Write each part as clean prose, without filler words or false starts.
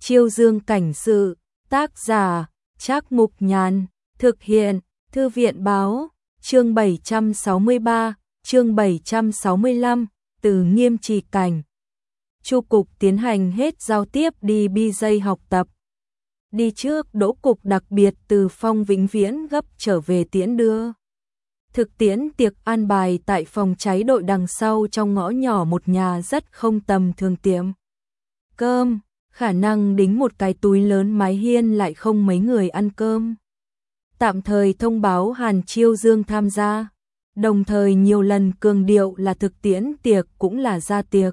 Chiêu Dương cảnh sự, tác giả, Trác Mục Nhàn, thực hiện, Thư viện báo, chương 763, chương 765, từ Nghiêm Trì cảnh. Chu cục tiến hành hết giao tiếp đi BJ học tập. Đi trước Đỗ cục đặc biệt từ Phong Vĩnh Viễn gấp trở về tiễn đưa. Thực tiễn tiệc an bài tại phòng cháy đội đằng sau trong ngõ nhỏ một nhà rất không tầm thường tiệm cơm, khả năng đính một cái túi lớn mái hiên lại không mấy người ăn cơm. Tạm thời thông báo Hàn Chiêu Dương tham gia, đồng thời nhiều lần cường điệu là thực tiễn tiệc cũng là ra tiệc.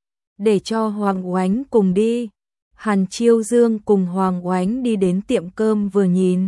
Để cho Hoàng Oánh cùng đi, Hàn Chiêu Dương cùng Hoàng Oánh đi đến tiệm cơm vừa nhìn.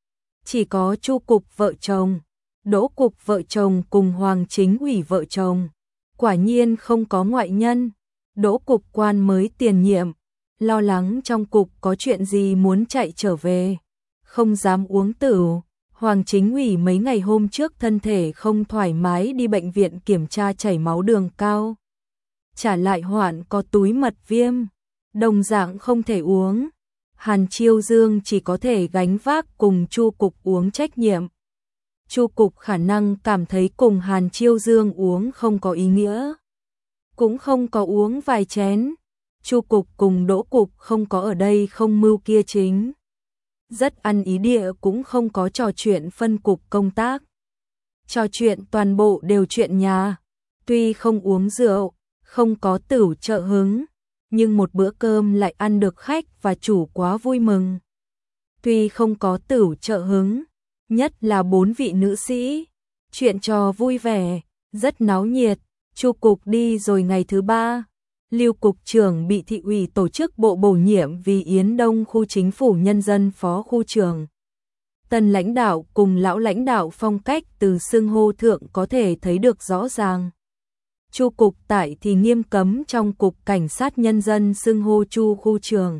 Chỉ có Chu cục vợ chồng, Đỗ cục vợ chồng cùng Hoàng Chính ủy vợ chồng. Quả nhiên không có ngoại nhân. Đỗ cục quan mới tiền nhiệm, lo lắng trong cục có chuyện gì muốn chạy trở về, không dám uống tửu. Hoàng Chính ủy mấy ngày hôm trước thân thể không thoải mái đi bệnh viện kiểm tra chảy máu đường cao. Trả lại hoạn có túi mật viêm, đồng dạng không thể uống. Hàn Chiêu Dương chỉ có thể gánh vác cùng Chu cục uống trách nhiệm. Chu cục khả năng cảm thấy cùng Hàn Chiêu Dương uống không có ý nghĩa, cũng không có uống vài chén. Chu cục cùng Đỗ cục không có ở đây không mưu kia chính. Rất ăn ý địa cũng không có trò chuyện phân cục công tác. Trò chuyện toàn bộ đều chuyện nhà. Tuy không uống rượu, không có tửu trợ hứng, nhưng một bữa cơm lại ăn được khách và chủ quá vui mừng. Tuy không có tửu trợ hứng, nhất là 4 vị nữ sĩ, chuyện trò vui vẻ, rất náo nhiệt. Chu cục đi rồi ngày thứ 3, Lưu cục trưởng bị thị ủy tổ chức bộ bổ nhiệm vì Yến Đông khu chính phủ nhân dân phó khu trưởng. Tân lãnh đạo cùng lão lãnh đạo phong cách từ xưng hô thượng có thể thấy được rõ ràng. Chu cục tại thì nghiêm cấm trong cục cảnh sát nhân dân xưng hô Chu khu trưởng.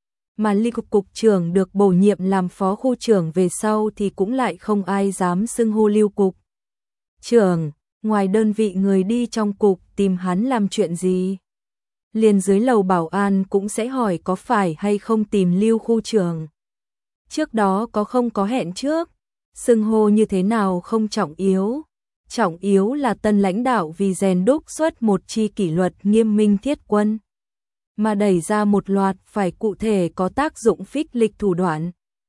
Mà Lưu cục trưởng được bổ nhiệm làm phó khu trưởng về sau thì cũng lại không ai dám xưng hô Lưu cục trưởng. Ngoài đơn vị người đi trong cục tìm hắn làm chuyện gì, liền dưới lầu bảo an cũng sẽ hỏi có phải hay không tìm Lưu khu trưởng. Trước đó có không có hẹn trước, xưng hô như thế nào không trọng yếu. Trọng yếu là tân lãnh đạo vì rèn đúc xuất một chi kỷ luật nghiêm minh thiết quân, mà đẩy ra một loạt phải cụ thể có tác dụng phích lịch thủ đoạn.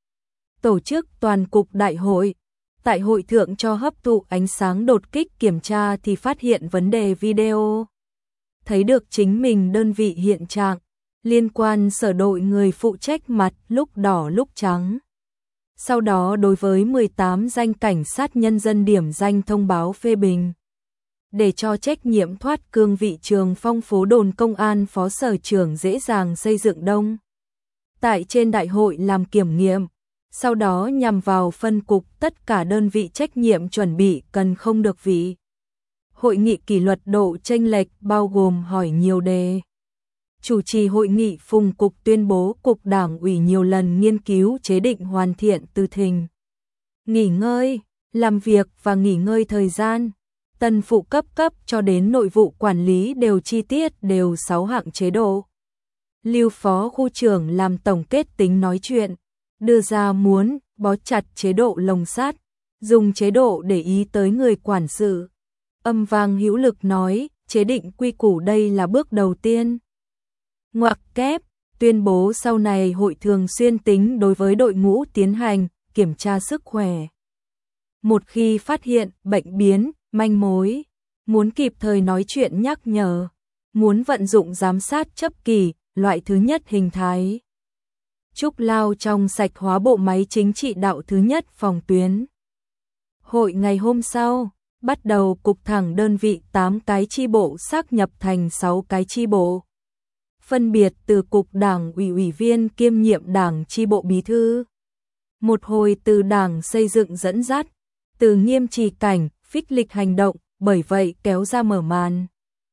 Tổ chức toàn cục đại hội. Tại hội thượng cho hấp thụ ánh sáng đột kích kiểm tra thì phát hiện vấn đề video. Thấy được chính mình đơn vị hiện trạng, liên quan sở đội người phụ trách mặt lúc đỏ lúc trắng. Sau đó đối với 18 danh cảnh sát nhân dân điểm danh thông báo phê bình. Để cho trách nhiệm thoát cương vị Trường Phong phố đồn công an phó sở trưởng dễ dàng xây dựng đông. Tại trên đại hội làm kiểm nghiệm. Sau đó nhằm vào phân cục tất cả đơn vị trách nhiệm chuẩn bị cần không được vị. Hội nghị kỷ luật độ chênh lệch bao gồm hỏi nhiều đề. Chủ trì hội nghị Phùng cục tuyên bố cục đảng ủy nhiều lần nghiên cứu chế định hoàn thiện từ thình, nghỉ ngơi, làm việc và nghỉ ngơi thời gian. Tân phụ cấp cho đến nội vụ quản lý đều chi tiết đều 6 hạng chế độ. Lưu phó khu trưởng làm tổng kết tính nói chuyện. Đưa ra muốn bó chặt chế độ lồng sát, dùng chế độ để ý tới người quản sự. Âm vang hữu lực nói, chế định quy củ đây là bước đầu tiên. Ngoặc kép, tuyên bố sau này hội thường xuyên tính đối với đội ngũ tiến hành, kiểm tra sức khỏe. Một khi phát hiện bệnh biến, manh mối, muốn kịp thời nói chuyện nhắc nhở, muốn vận dụng giám sát chấp kỳ, loại thứ nhất hình thái. Trúc lao trong sạch hóa bộ máy chính trị đạo thứ nhất phòng tuyến. Hội ngày hôm sau, bắt đầu cục thẳng đơn vị 8 cái chi bộ xác nhập thành 6 cái chi bộ. Phân biệt từ cục đảng ủy ủy viên kiêm nhiệm đảng chi bộ bí thư. Một hồi từ đảng xây dựng dẫn dắt, từ nghiêm trì cảnh, phích lịch hành động, bởi vậy kéo ra mở màn.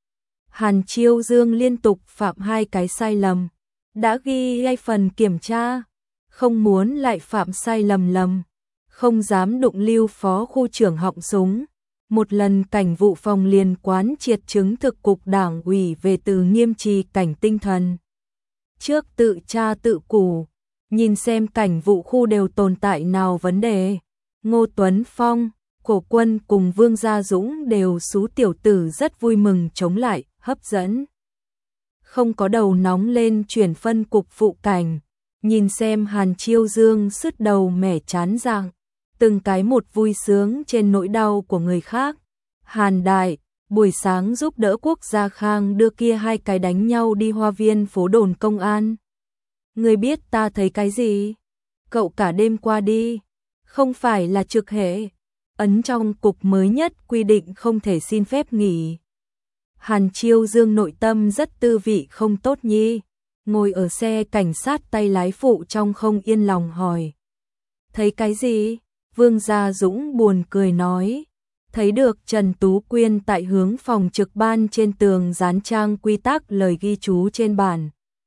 Hàn Chiêu Dương liên tục phạm 2 cái sai lầm. Đã ghi ngay phần kiểm tra, không muốn lại phạm sai lầm, không dám đụng Lưu phó khu trưởng họng súng. Một lần cảnh vụ phòng liền quán triệt chứng thực cục đảng ủy về từ nghiêm trì cảnh tinh thần. trước tự tra tự củ, nhìn xem cảnh vụ khu đều tồn tại nào vấn đề. Ngô Tuấn Phong, Cổ Quân cùng Vương Gia Dũng đều xú tiểu tử rất vui mừng chống lại, hấp dẫn. Không có đầu nóng lên chuyển phân cục phụ cảnh, nhìn xem Hàn Chiêu Dương sứt đầu mẻ chán dạng, từng cái một vui sướng trên nỗi đau của người khác. Hàn Đại, buổi sáng giúp đỡ Quốc Gia Khang đưa kia hai cái đánh nhau đi hoa viên phố đồn công an. Ngươi biết ta thấy cái gì? Cậu cả đêm qua đi, không phải là trực hệ, ấn trong cục mới nhất quy định không thể xin phép nghỉ. Hàn Chiêu Dương nội tâm rất tư vị không tốt nhi, ngồi ở xe cảnh sát tay lái phụ trong không yên lòng hỏi. Thấy cái gì? Vương Gia Dũng buồn cười nói. Thấy được Trần Tú Quyên tại hướng phòng trực ban trên tường dán trang quy tắc lời ghi chú trên bản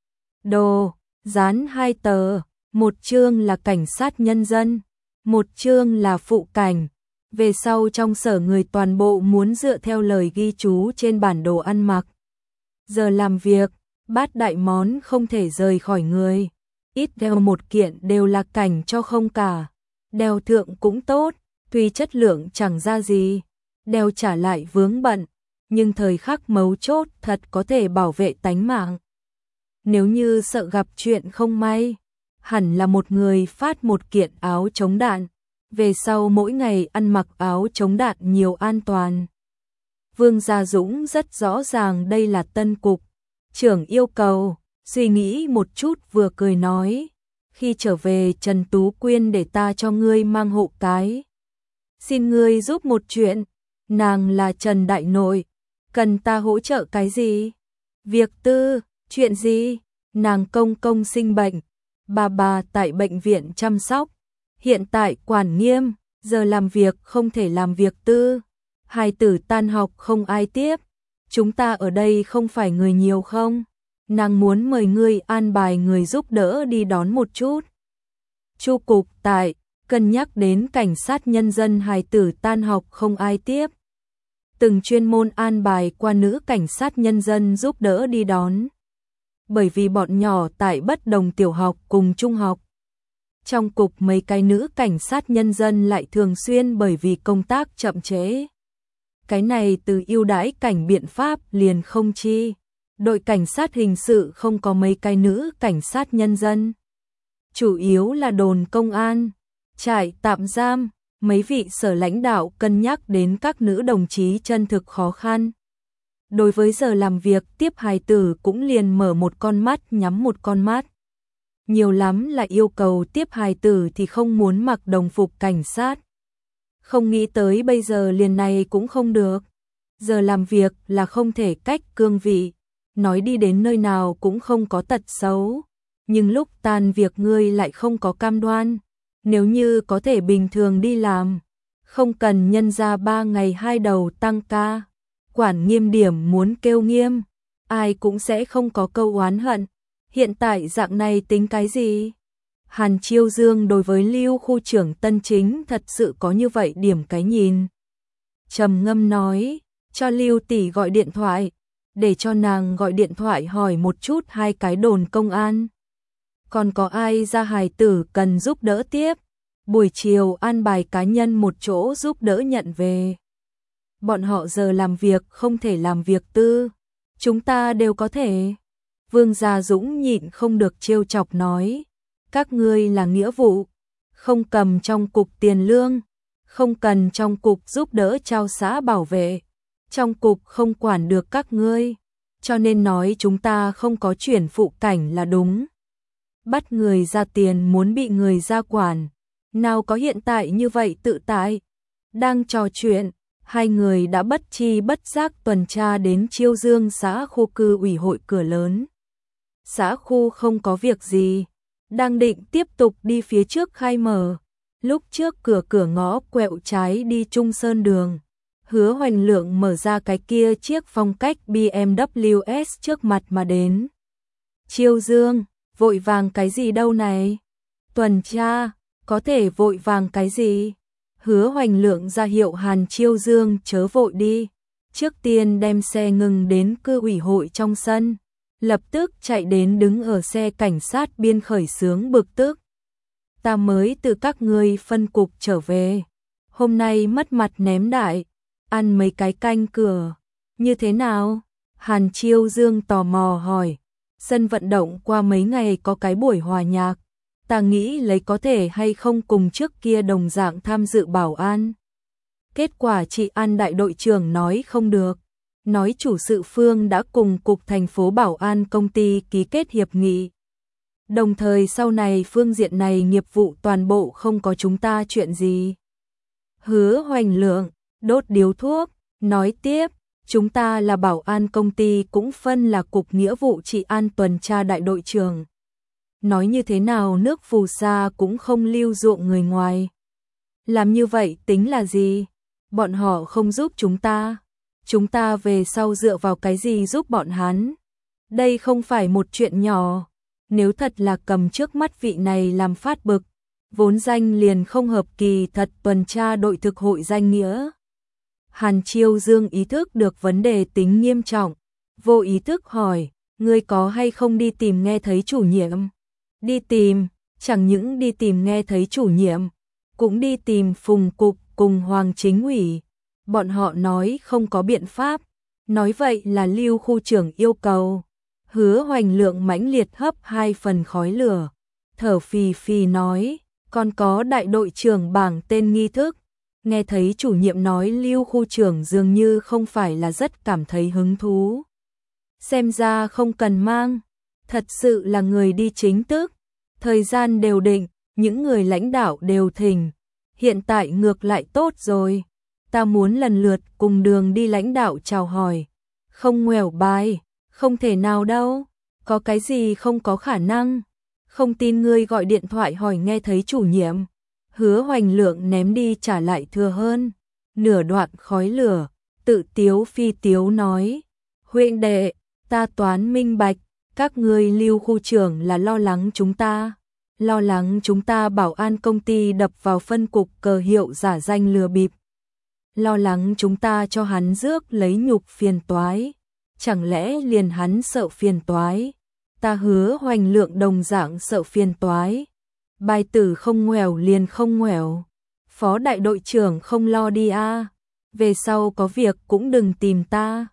đồ, dán 2 tờ, một chương là cảnh sát nhân dân, một chương là phụ cảnh. Về sau trong sở người toàn bộ muốn dựa theo lời ghi chú trên bản đồ ăn mặc. Giờ làm việc, bát đại món không thể rời khỏi người. Ít đeo một kiện đều là cảnh cho không cả. Đeo thượng cũng tốt, tuy chất lượng chẳng ra gì. Đeo trả lại vướng bận, nhưng thời khắc mấu chốt thật có thể bảo vệ tánh mạng. Nếu như sợ gặp chuyện không may, hẳn là một người phát một kiện áo chống đạn. Về sau mỗi ngày ăn mặc áo chống đạn nhiều an toàn. Vương Gia Dũng rất rõ ràng đây là tân cục trưởng yêu cầu, suy nghĩ một chút vừa cười nói. Khi trở về Trần Tú Quyên để ta cho ngươi mang hộ cái. Xin ngươi giúp một chuyện, nàng là Trần Đại Nội, cần ta hỗ trợ cái gì? Việc tư, chuyện gì? Nàng công sinh bệnh, bà tại bệnh viện chăm sóc. Hiện tại quản nghiêm, giờ làm việc không thể làm việc tư. Hài tử tan học không ai tiếp. Chúng ta ở đây không phải người nhiều không? Nàng muốn mời ngươi an bài người giúp đỡ đi đón một chút. Chu cục tại, cân nhắc đến cảnh sát nhân dân hài tử tan học không ai tiếp. Từng chuyên môn an bài qua nữ cảnh sát nhân dân giúp đỡ đi đón. Bởi vì bọn nhỏ tại bất đồng tiểu học cùng trung học. Trong cục mấy cái nữ cảnh sát nhân dân lại thường xuyên bởi vì công tác chậm trễ. Cái này từ ưu đãi cảnh biện pháp liền không chi. Đội cảnh sát hình sự không có mấy cái nữ cảnh sát nhân dân. Chủ yếu là đồn công an, trại tạm giam, mấy vị sở lãnh đạo cân nhắc đến các nữ đồng chí chân thực khó khăn. Đối với giờ làm việc tiếp hài tử cũng liền mở một con mắt nhắm một con mắt. Nhiều lắm là yêu cầu tiếp hài tử thì không muốn mặc đồng phục cảnh sát. Không nghĩ tới bây giờ liền này cũng không được. Giờ làm việc là không thể cách cương vị. Nói đi đến nơi nào cũng không có tật xấu. Nhưng lúc tan việc ngươi lại không có cam đoan. Nếu như có thể bình thường đi làm. Không cần nhân ra 3 ngày 2 đầu tăng ca. Quản nghiêm điểm muốn kêu nghiêm. Ai cũng sẽ không có câu oán hận. Hiện tại dạng này tính cái gì? Hàn Chiêu Dương đối với Lưu khu trưởng Tân Chính thật sự có như vậy điểm cái nhìn. Trầm ngâm nói, cho Lưu tỷ gọi điện thoại, để cho nàng gọi điện thoại hỏi một chút hai cái đồn công an. Còn có ai ra hài tử cần giúp đỡ tiếp, buổi chiều an bài cá nhân một chỗ giúp đỡ nhận về. Bọn họ giờ làm việc không thể làm việc tư, chúng ta đều có thể. Vương Gia Dũng nhịn không được trêu chọc nói, các ngươi là nghĩa vụ, không cầm trong cục tiền lương, không cần trong cục giúp đỡ trao xã bảo vệ, trong cục không quản được các ngươi, cho nên nói chúng ta không có chuyển phụ cảnh là đúng. Bắt người ra tiền muốn bị người ra quản, nào có hiện tại như vậy tự tại. Đang trò chuyện, hai người đã bất chi bất giác tuần tra đến Chiêu Dương xã khu cư ủy hội cửa lớn. Xã khu không có việc gì, đang định tiếp tục đi phía trước khai mở. Lúc trước cửa ngõ quẹo trái đi Trung Sơn đường, Hứa Hoành Lượng mở ra cái kia chiếc phong cách BMW S trước mặt mà đến. Chiêu Dương, vội vàng cái gì đâu này? Tuần tra, có thể vội vàng cái gì? Hứa Hoành Lượng ra hiệu Hàn Chiêu Dương chớ vội đi, trước tiên đem xe ngừng đến cư ủy hội trong sân. lập tức chạy đến đứng ở xe cảnh sát biên khởi xướng bực tức. Ta mới từ các ngươi phân cục trở về, hôm nay mất mặt ném đại, ăn mấy cái canh cửa, như thế nào? Hàn Chiêu Dương tò mò hỏi, sân vận động qua mấy ngày có cái buổi hòa nhạc, ta nghĩ lấy có thể hay không cùng trước kia đồng dạng tham dự bảo an. Kết quả chị An đại đội trưởng nói không được, nói chủ sự Phương đã cùng cục thành phố bảo an công ty ký kết hiệp nghị. Đồng thời sau này phương diện này nghiệp vụ toàn bộ không có chúng ta chuyện gì. Hứa Hoành Lượng đốt điếu thuốc, nói tiếp, chúng ta là bảo an công ty cũng phân là cục nghĩa vụ trị an tuần tra đại đội trưởng. Nói như thế nào nước phù sa cũng không lưu ruộng người ngoài. Làm như vậy tính là gì? Bọn họ không giúp chúng ta về sau dựa vào cái gì giúp bọn hắn? Đây không phải một chuyện nhỏ, nếu thật là cầm trước mắt vị này làm phát bực, vốn danh liền không hợp kỳ thật tuần tra đội thực hội danh nghĩa. Hàn Chiêu Dương ý thức được vấn đề tính nghiêm trọng, vô ý thức hỏi, ngươi có hay không đi tìm nghe thấy chủ nhiệm? Đi tìm, chẳng những đi tìm nghe thấy chủ nhiệm, cũng đi tìm Phùng cục cùng Hoàng Chính ủy. Bọn họ nói không có biện pháp, nói vậy là Lưu khu trưởng yêu cầu. Hứa Hoành Lượng mãnh liệt hấp 2 phần khói lửa, thở phì phì nói, còn có đại đội trưởng bảng tên nghi thức. Nghe thấy chủ nhiệm nói Lưu khu trưởng dường như không phải là rất cảm thấy hứng thú. Xem ra không cần mang, thật sự là người đi chính thức, thời gian đều định, những người lãnh đạo đều thỉnh. Hiện tại ngược lại tốt rồi, ta muốn lần lượt cùng đường đi lãnh đạo chào hỏi. Không nguẻo bài, không thể nào đâu, có cái gì không có khả năng. Không tin ngươi gọi điện thoại hỏi nghe thấy chủ nhiệm. Hứa Hoành Lượng ném đi trả lại thừa hơn nửa đoạn khói lửa, tự tiếu phi tiếu nói, huynh đệ, ta toán minh bạch, các ngươi Lưu khu trưởng là lo lắng chúng ta bảo an công ty đập vào phân cục cờ hiệu giả danh lừa bịp, lo lắng chúng ta cho hắn rước lấy nhục phiền toái, chẳng lẽ liền hắn sợ phiền toái? Ta Hứa Hoành Lượng đồng dạng sợ phiền toái. Bài tử không ngoẻo liền không ngoẻo, phó đại đội trưởng không lo đi a, về sau có việc cũng đừng tìm ta.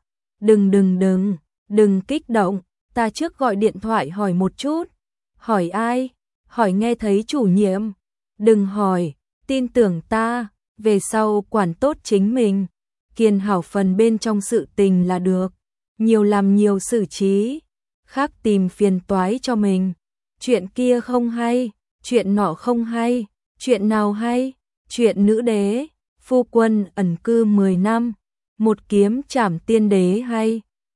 Đừng kích động, ta trước gọi điện thoại hỏi một chút. Hỏi ai? Hỏi nghe thấy chủ nhiệm. Đừng hỏi, tin tưởng ta, về sau quản tốt chính mình, kiên hảo phần bên trong sự tình là được, nhiều làm nhiều xử trí, khác tìm phiền toái cho mình. Chuyện kia không hay, chuyện nọ không hay, chuyện nào hay? Chuyện nữ đế, phu quân ẩn cư 10 năm, một kiếm trảm tiên đế hay?